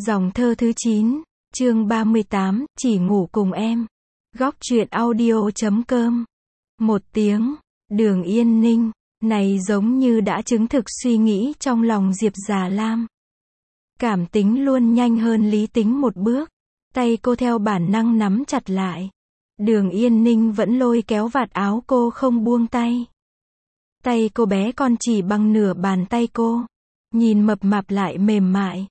Dòng thơ thứ 9, chương 38, chỉ ngủ cùng em. Góc truyện audio.com. Một tiếng, Đường Yên Ninh, này giống như đã chứng thực suy nghĩ trong lòng Diệp Già Lam. Cảm tính luôn nhanh hơn lý tính một bước. Tay cô theo bản năng nắm chặt lại. Đường Yên Ninh vẫn lôi kéo vạt áo cô không buông tay. Tay cô bé con chỉ bằng nửa bàn tay cô. Nhìn mập mạp lại mềm mại.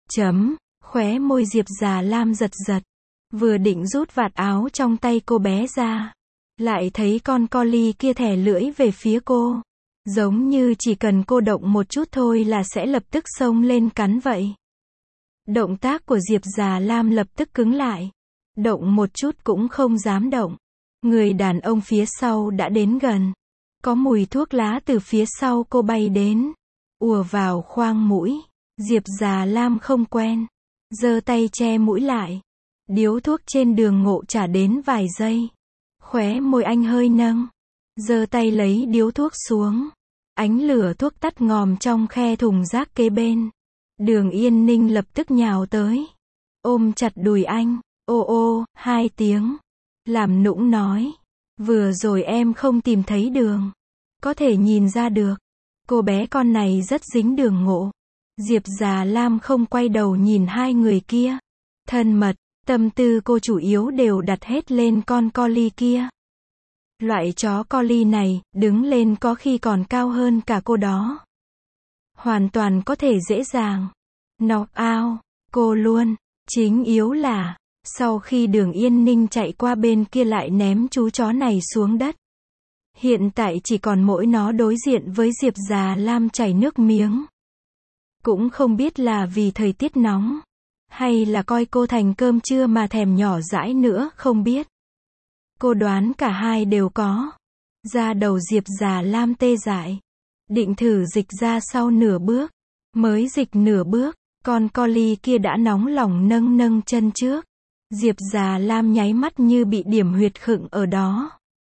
Khóe môi Diệp Già Lam giật giật. Vừa định rút vạt áo trong tay cô bé ra. Lại thấy con collie kia thè lưỡi về phía cô. Giống như chỉ cần cô động một chút thôi là sẽ lập tức xông lên cắn vậy. Động tác của Diệp Già Lam lập tức cứng lại. Động một chút cũng không dám động. Người đàn ông phía sau đã đến gần. Có mùi thuốc lá từ phía sau cô bay đến. Ùa vào khoang mũi. Diệp Già Lam không quen. Giơ tay che mũi lại. Điếu thuốc trên đường Ngộ trả đến vài giây. Khóe môi anh hơi nâng. Giơ tay lấy điếu thuốc xuống. Ánh lửa thuốc tắt ngòm trong khe thùng rác kế bên. Đường Yên Ninh lập tức nhào tới. Ôm chặt đùi anh. Ô ô, 2 tiếng. Làm nũng nói. Vừa rồi em không tìm thấy đường. Có thể nhìn ra được. Cô bé con này rất dính Đường Ngộ. Diệp Già Lam không quay đầu nhìn hai người kia. Thân mật, tâm tư cô chủ yếu đều đặt hết lên con collie kia. Loại chó collie này, đứng lên có khi còn cao hơn cả cô đó. Hoàn toàn có thể dễ dàng knock out cô luôn. Chính yếu là, sau khi Đường Yên Ninh chạy qua bên kia lại ném chú chó này xuống đất. Hiện tại chỉ còn mỗi nó đối diện với Diệp Già Lam chảy nước miếng. Cũng không biết là vì thời tiết nóng, hay là coi cô thành cơm trưa mà thèm nhỏ dãi nữa không biết. Cô đoán cả hai đều có. Da đầu Diệp Già Lam tê dại. Định thử dịch ra sau nửa bước. Mới dịch nửa bước, con collie kia đã nóng lòng nâng nâng chân trước. Diệp Già Lam nháy mắt như bị điểm huyệt khựng ở đó.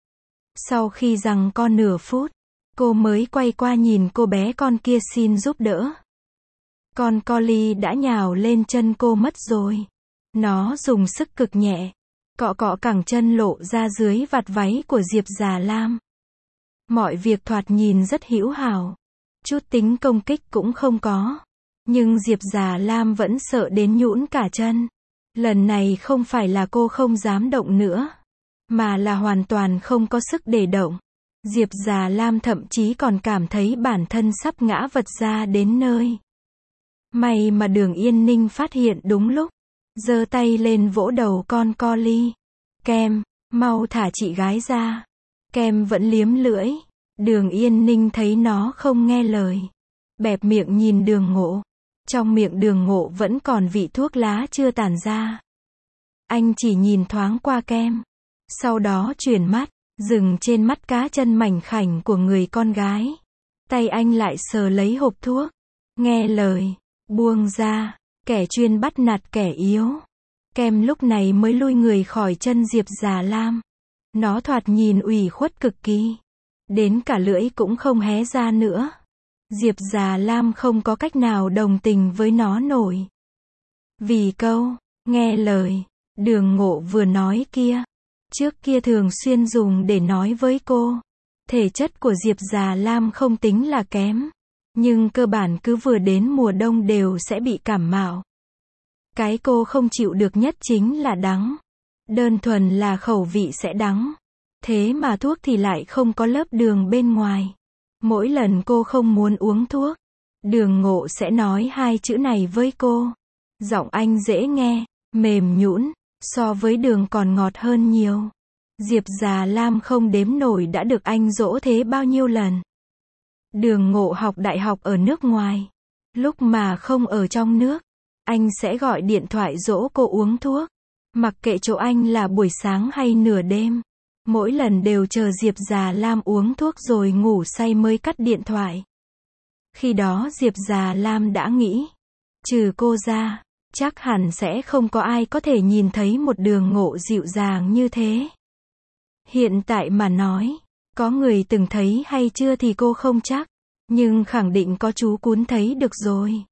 Sau khi giằng co nửa phút, cô mới quay qua nhìn cô bé con kia xin giúp đỡ. Con collie đã nhào lên chân cô mất rồi. Nó dùng sức cực nhẹ. Cọ cọ cẳng chân lộ ra dưới vạt váy của Diệp Già Lam. Mọi việc thoạt nhìn rất hữu hảo. Chút tính công kích cũng không có. Nhưng Diệp Già Lam vẫn sợ đến nhũn cả chân. Lần này không phải là cô không dám động nữa. Mà là hoàn toàn không có sức để động. Diệp Già Lam thậm chí còn cảm thấy bản thân sắp ngã vật ra đến nơi. May mà Đường Yên Ninh phát hiện đúng lúc. Giơ tay lên vỗ đầu con collie. Kem, mau thả chị gái ra. Kem vẫn liếm lưỡi. Đường Yên Ninh thấy nó không nghe lời. Bẹp miệng nhìn Đường Ngộ. Trong miệng Đường Ngộ vẫn còn vị thuốc lá chưa tản ra. Anh chỉ nhìn thoáng qua Kem. Sau đó chuyển mắt, dừng trên mắt cá chân mảnh khảnh của người con gái. Tay anh lại sờ lấy hộp thuốc. Nghe lời, buông ra, kẻ chuyên bắt nạt kẻ yếu. Kem lúc này mới lui người khỏi chân Diệp Già Lam. Nó thoạt nhìn ủy khuất cực kỳ. Đến cả lưỡi cũng không hé ra nữa. Diệp Già Lam không có cách nào đồng tình với nó nổi. Vì câu, nghe lời, Đường Ngộ vừa nói kia. Trước kia thường xuyên dùng để nói với cô. Thể chất của Diệp Già Lam không tính là kém. Nhưng cơ bản cứ vừa đến mùa đông đều sẽ bị cảm mạo. Cái cô không chịu được nhất chính là đắng. Đơn thuần là khẩu vị sẽ đắng. Thế mà thuốc thì lại không có lớp đường bên ngoài. Mỗi lần cô không muốn uống thuốc, Đường Ngộ sẽ nói hai chữ này với cô. Giọng anh dễ nghe, mềm nhũn, so với đường còn ngọt hơn nhiều. Diệp Già Lam không đếm nổi đã được anh dỗ thế bao nhiêu lần. Đường Ngộ học đại học ở nước ngoài. Lúc mà không ở trong nước, anh sẽ gọi điện thoại dỗ cô uống thuốc. Mặc kệ chỗ anh là buổi sáng hay nửa đêm. Mỗi lần đều chờ Diệp Già Lam uống thuốc rồi ngủ say mới cắt điện thoại. Khi đó Diệp Già Lam đã nghĩ, trừ cô ra, chắc hẳn sẽ không có ai có thể nhìn thấy một Đường Ngộ dịu dàng như thế. Hiện tại mà nói, có người từng thấy hay chưa thì cô không chắc. Nhưng khẳng định có chú Cún thấy được rồi.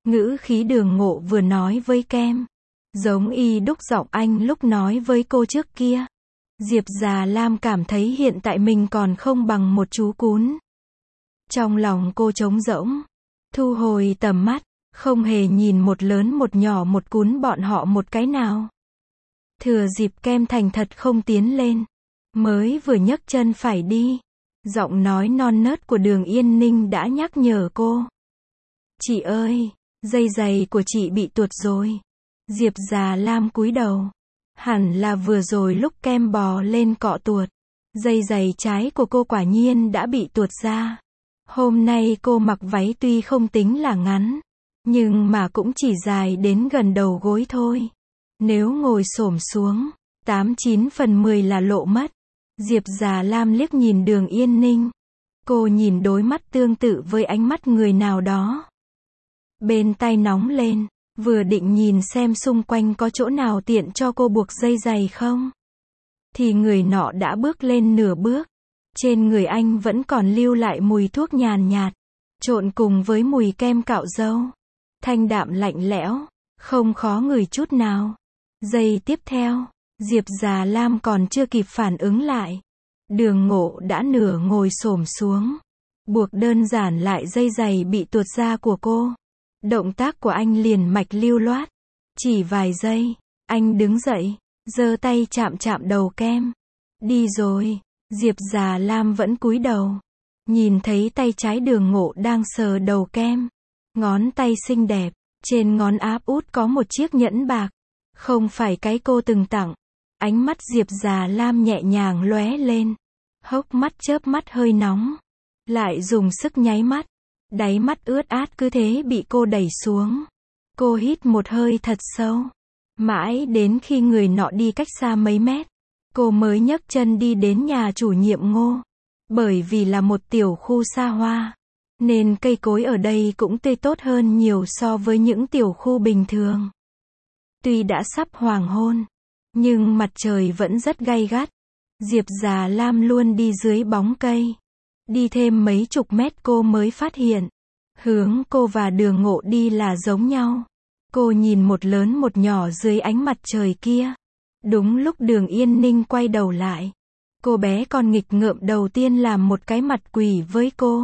Ngữ khí Đường Ngộ vừa nói với Kem, giống y đúc giọng anh lúc nói với cô trước kia. Diệp Già Lam cảm thấy hiện tại mình còn không bằng một chú cún. Trong lòng cô trống rỗng, thu hồi tầm mắt, không hề nhìn một lớn một nhỏ một cún bọn họ một cái nào. Thừa dịp Kem thành thật không tiến lên, mới vừa nhấc chân phải đi, giọng nói non nớt của Đường Yên Ninh đã nhắc nhở cô. Chị ơi, dây giày của chị bị tuột rồi. Diệp Già Lam cúi đầu. Hẳn là vừa rồi lúc Kem bò lên cọ tuột. Dây giày trái của cô quả nhiên đã bị tuột ra. Hôm nay cô mặc váy tuy không tính là ngắn, nhưng mà cũng chỉ dài đến gần đầu gối thôi. Nếu ngồi xổm xuống, 8/9 là lộ mất. Diệp Già Lam liếc nhìn Đường Yên Ninh. Cô nhìn đối mắt tương tự với ánh mắt người nào đó. Bên tay nóng lên, vừa định nhìn xem xung quanh có chỗ nào tiện cho cô buộc dây giày không, thì người nọ đã bước lên nửa bước. Trên người anh vẫn còn lưu lại mùi thuốc nhàn nhạt, trộn cùng với mùi kem cạo râu. Thanh đạm lạnh lẽo, không khó ngửi chút nào. Giây tiếp theo, Diệp Già Lam còn chưa kịp phản ứng lại, Đường Ngộ đã nửa ngồi xổm xuống, buộc đơn giản lại dây giày bị tuột ra của cô. Động tác của anh liền mạch lưu loát. Chỉ vài giây, anh đứng dậy, giơ tay chạm chạm đầu Kem. Đi rồi. Diệp Già Lam vẫn cúi đầu, nhìn thấy tay trái Đường Ngộ đang sờ đầu Kem. Ngón tay xinh đẹp, trên ngón áp út có một chiếc nhẫn bạc, không phải cái cô từng tặng. Ánh mắt Diệp Già Lam nhẹ nhàng lóe lên, hốc mắt chớp mắt hơi nóng, lại dùng sức nháy mắt. Đáy mắt ướt át cứ thế bị cô đẩy xuống. Cô hít một hơi thật sâu. Mãi đến khi người nọ đi cách xa mấy mét, cô mới nhấc chân đi đến nhà chủ nhiệm Ngô. Bởi vì là một tiểu khu xa hoa, nên cây cối ở đây cũng tươi tốt hơn nhiều so với những tiểu khu bình thường. Tuy đã sắp hoàng hôn, nhưng mặt trời vẫn rất gay gắt. Diệp Già Lam luôn đi dưới bóng cây. Đi thêm mấy chục mét cô mới phát hiện, hướng cô và Đường Ngộ đi là giống nhau. Cô nhìn một lớn một nhỏ dưới ánh mặt trời kia. Đúng lúc Đường Yên Ninh quay đầu lại, cô bé con nghịch ngợm đầu tiên làm một cái mặt quỷ với cô.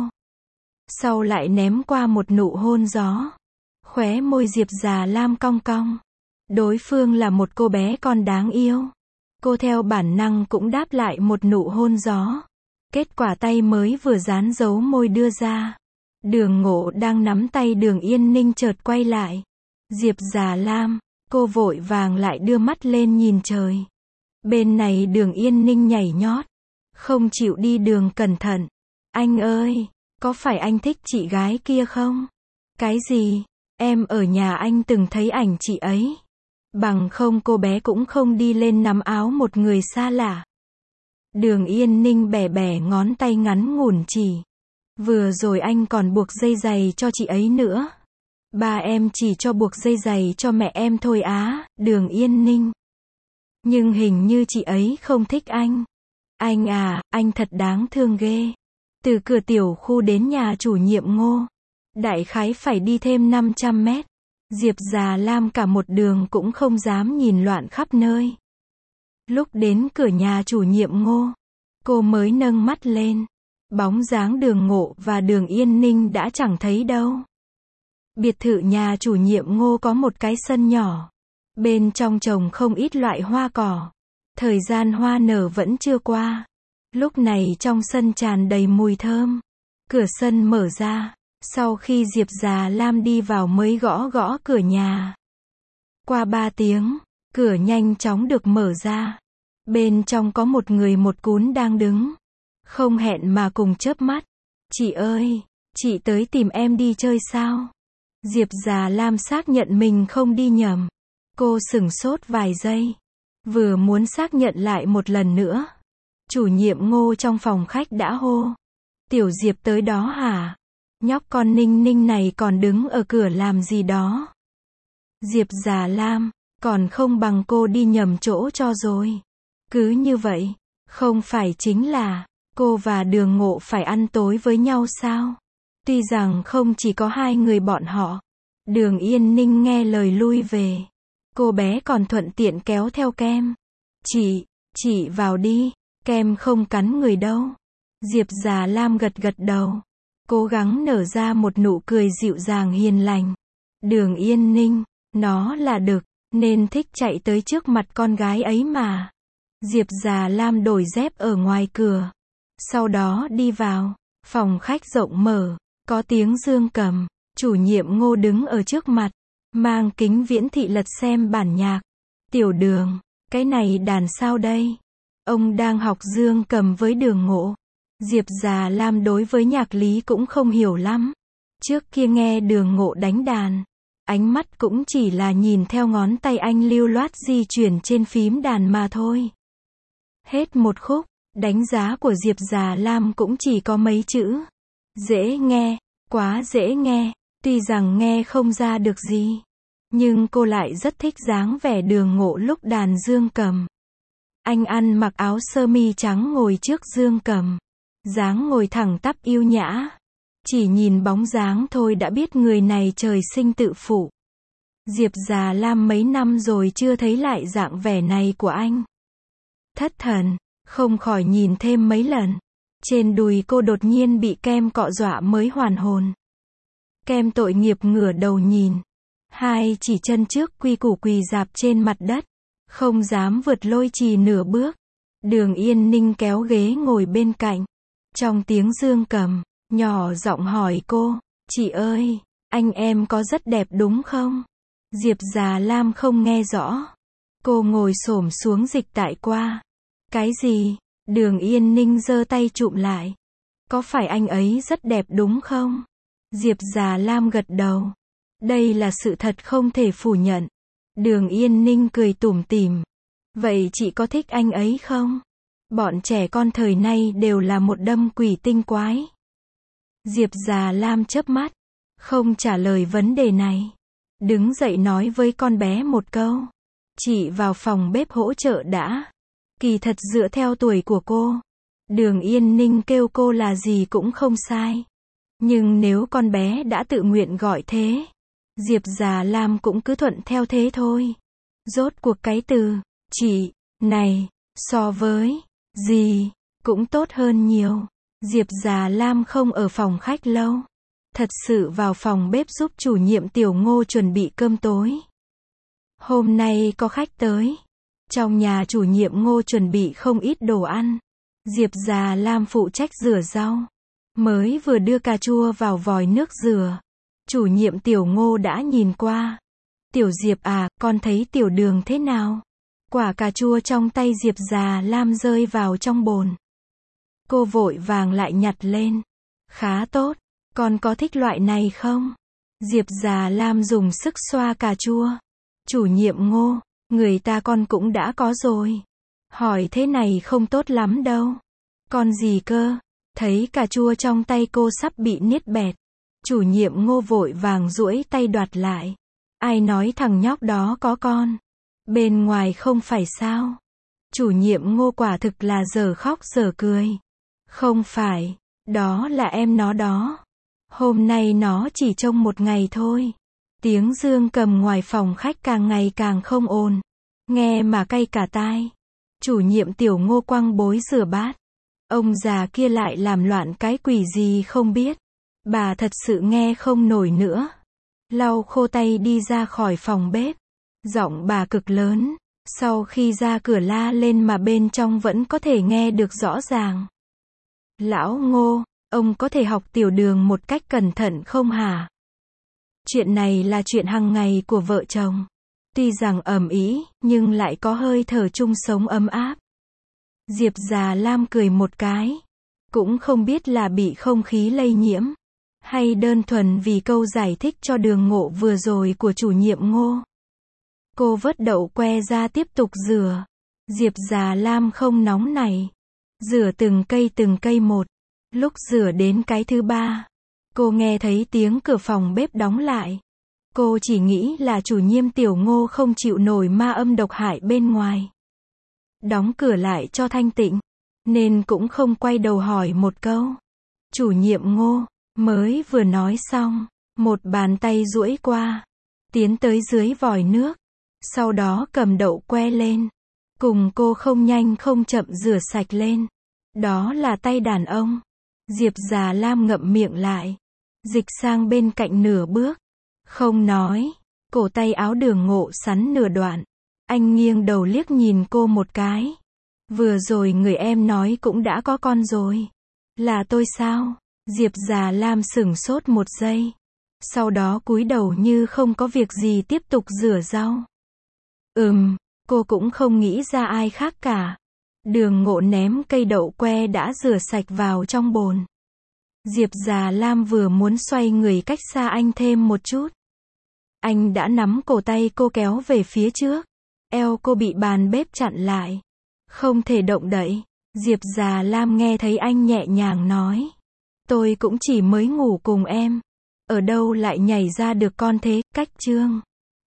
Sau lại ném qua một nụ hôn gió. Khóe môi Diệp Già Lam cong cong. Đối phương là một cô bé con đáng yêu. Cô theo bản năng cũng đáp lại một nụ hôn gió. Kết quả tay mới vừa dán dấu môi đưa ra, Đường Ngộ đang nắm tay Đường Yên Ninh chợt quay lại. Diệp Già Lam, cô vội vàng lại đưa mắt lên nhìn trời. Bên này Đường Yên Ninh nhảy nhót, không chịu đi đường cẩn thận. Anh ơi, có phải anh thích chị gái kia không? Cái gì? Em ở nhà anh từng thấy ảnh chị ấy. Bằng không cô bé cũng không đi lên nắm áo một người xa lạ. Đường Yên Ninh bẻ bẻ ngón tay ngắn ngủn chỉ. Vừa rồi anh còn buộc dây giày cho chị ấy nữa. Ba em chỉ cho buộc dây giày cho mẹ em thôi á, Đường Yên Ninh. Nhưng hình như chị ấy không thích anh. Anh à, anh thật đáng thương ghê. Từ cửa tiểu khu đến nhà chủ nhiệm Ngô, đại khái phải đi thêm 500 mét. Diệp Già Lam cả một đường cũng không dám nhìn loạn khắp nơi. Lúc đến cửa nhà chủ nhiệm Ngô, cô mới nâng mắt lên. Bóng dáng Đường Ngộ và Đường Yên Ninh đã chẳng thấy đâu. Biệt thự nhà chủ nhiệm Ngô có một cái sân nhỏ. Bên trong trồng không ít loại hoa cỏ. Thời gian hoa nở vẫn chưa qua. Lúc này trong sân tràn đầy mùi thơm. Cửa sân mở ra. Sau khi Diệp Già Lam đi vào mới gõ gõ cửa nhà. Qua 3 tiếng, cửa nhanh chóng được mở ra. Bên trong có một người một cún đang đứng. Không hẹn mà cùng chớp mắt. Chị ơi, chị tới tìm em đi chơi sao? Diệp Già Lam xác nhận mình không đi nhầm. Cô sửng sốt vài giây. Vừa muốn xác nhận lại một lần nữa. Chủ nhiệm Ngô trong phòng khách đã hô. Tiểu Diệp tới đó hả? Nhóc con Ninh Ninh này còn đứng ở cửa làm gì đó? Diệp Già Lam, còn không bằng cô đi nhầm chỗ cho rồi. Cứ như vậy, không phải chính là cô và Đường Ngộ phải ăn tối với nhau sao? Tuy rằng không chỉ có hai người bọn họ, Đường Yên Ninh nghe lời lui về. Cô bé còn thuận tiện kéo theo kem. Chị vào đi, kem không cắn người đâu. Diệp Già Lam gật gật đầu. Cố gắng nở ra một nụ cười dịu dàng hiền lành. Đường Yên Ninh, nó là đực, nên thích chạy tới trước mặt con gái ấy mà. Diệp Già Lam đổi dép ở ngoài cửa. Sau đó đi vào. Phòng khách rộng mở. Có tiếng dương cầm. Chủ nhiệm Ngô đứng ở trước mặt. Mang kính viễn thị lật xem bản nhạc. Tiểu Đường, cái này đàn sao đây? Ông đang học dương cầm với Đường Ngộ. Diệp Già Lam đối với nhạc lý cũng không hiểu lắm. Trước kia nghe Đường Ngộ đánh đàn, ánh mắt cũng chỉ là nhìn theo ngón tay anh lưu loát di chuyển trên phím đàn mà thôi. Hết một khúc, đánh giá của Diệp Già Lam cũng chỉ có mấy chữ. Dễ nghe, quá dễ nghe, tuy rằng nghe không ra được gì. Nhưng cô lại rất thích dáng vẻ Đường Ngộ lúc đàn dương cầm. Anh ăn mặc áo sơ mi trắng ngồi trước dương cầm. Dáng ngồi thẳng tắp yêu nhã. Chỉ nhìn bóng dáng thôi đã biết người này trời sinh tự phụ. Diệp Già Lam mấy năm rồi chưa thấy lại dạng vẻ này của anh. Thất thần, không khỏi nhìn thêm mấy lần. Trên đùi cô đột nhiên bị kem cọ dọa mới hoàn hồn. Kem tội nghiệp ngửa đầu nhìn. Hai chỉ chân trước quy củ quỳ rạp trên mặt đất. Không dám vượt lôi trì nửa bước. Đường Yên Ninh kéo ghế ngồi bên cạnh. Trong tiếng dương cầm, nhỏ giọng hỏi cô, chị ơi, anh em có rất đẹp đúng không? Diệp Già Lam không nghe rõ. Cô ngồi xổm xuống dịch tại qua. Cái gì? Đường Yên Ninh giơ tay chụm lại. Có phải anh ấy rất đẹp đúng không? Diệp Già Lam gật đầu. Đây là sự thật không thể phủ nhận. Đường Yên Ninh cười tủm tỉm. Vậy chị có thích anh ấy không? Bọn trẻ con thời nay đều là một đâm quỷ tinh quái. Diệp Già Lam chớp mắt, không trả lời vấn đề này. Đứng dậy nói với con bé một câu. Chị vào phòng bếp hỗ trợ đã. Kỳ thật dựa theo tuổi của cô, Đường Yên Ninh kêu cô là gì cũng không sai. Nhưng nếu con bé đã tự nguyện gọi thế, Diệp Già Lam cũng cứ thuận theo thế thôi. Rốt cuộc cái từ chị này so với gì cũng tốt hơn nhiều. Diệp Già Lam không ở phòng khách lâu. Thật sự vào phòng bếp giúp chủ nhiệm Tiểu Ngô chuẩn bị cơm tối. Hôm nay có khách tới. Trong nhà chủ nhiệm Ngô chuẩn bị không ít đồ ăn. Diệp Già Lam phụ trách rửa rau. Mới vừa đưa cà chua vào vòi nước rửa. Chủ nhiệm Tiểu Ngô đã nhìn qua. Tiểu Diệp à, con thấy Tiểu Đường thế nào? Quả cà chua trong tay Diệp Già Lam rơi vào trong bồn. Cô vội vàng lại nhặt lên. Khá tốt, con có thích loại này không? Diệp Già Lam dùng sức xoa cà chua. Chủ nhiệm Ngô, người ta con cũng đã có rồi. Hỏi thế này không tốt lắm đâu. Con gì cơ? Thấy cà chua trong tay cô sắp bị niết bẹt. Chủ nhiệm Ngô vội vàng duỗi tay đoạt lại. Ai nói thằng nhóc đó có con? Bên ngoài không phải sao? Chủ nhiệm Ngô quả thực là dở khóc dở cười. Không phải, đó là em nó đó. Hôm nay nó chỉ trông một ngày thôi. Tiếng dương cầm ngoài phòng khách càng ngày càng không ồn. Nghe mà cay cả tai. Chủ nhiệm Tiểu Ngô quăng bối rửa bát. Ông già kia lại làm loạn cái quỷ gì không biết. Bà thật sự nghe không nổi nữa. Lau khô tay đi ra khỏi phòng bếp. Giọng bà cực lớn. Sau khi ra cửa la lên mà bên trong vẫn có thể nghe được rõ ràng. Lão Ngô, ông có thể học Tiểu Đường một cách cẩn thận không hả? Chuyện này là chuyện hàng ngày của vợ chồng. Tuy rằng ầm ĩ, nhưng lại có hơi thở chung sống ấm áp. Diệp Già Lam cười một cái. Cũng không biết là bị không khí lây nhiễm. Hay đơn thuần vì câu giải thích cho Đường Ngộ vừa rồi của chủ nhiệm Ngô. Cô vớt đậu que ra tiếp tục rửa. Diệp Già Lam không nóng nảy. Rửa từng cây một. Lúc rửa đến cái thứ ba, cô nghe thấy tiếng cửa phòng bếp đóng lại. Cô chỉ nghĩ là chủ nhiệm Tiểu Ngô không chịu nổi ma âm độc hại bên ngoài. Đóng cửa lại cho thanh tịnh, nên cũng không quay đầu hỏi một câu. Chủ nhiệm Ngô, mới vừa nói xong, Một bàn tay duỗi qua, tiến tới dưới vòi nước, sau đó cầm đậu que lên, cùng cô không nhanh không chậm rửa sạch lên. Đó là tay đàn ông. Diệp Già Lam ngậm miệng lại, dịch sang bên cạnh nửa bước, không nói. Cổ tay áo Đường Ngộ sắn nửa đoạn. Anh nghiêng đầu liếc nhìn cô một cái. Vừa rồi người em nói cũng đã có con rồi. Là tôi sao? Diệp Già Lam sửng sốt một giây. Sau đó cúi đầu như không có việc gì tiếp tục rửa rau. Cô cũng không nghĩ ra ai khác cả. Đường Ngộ ném cây đậu que đã rửa sạch vào trong bồn. Diệp Già Lam vừa muốn xoay người cách xa anh thêm một chút. Anh đã nắm cổ tay cô kéo về phía trước. Eo cô bị bàn bếp chặn lại. Không thể động đậy. Diệp Già Lam nghe thấy anh nhẹ nhàng nói. Tôi cũng chỉ mới ngủ cùng em. Ở đâu lại nhảy ra được con thế, cách chương.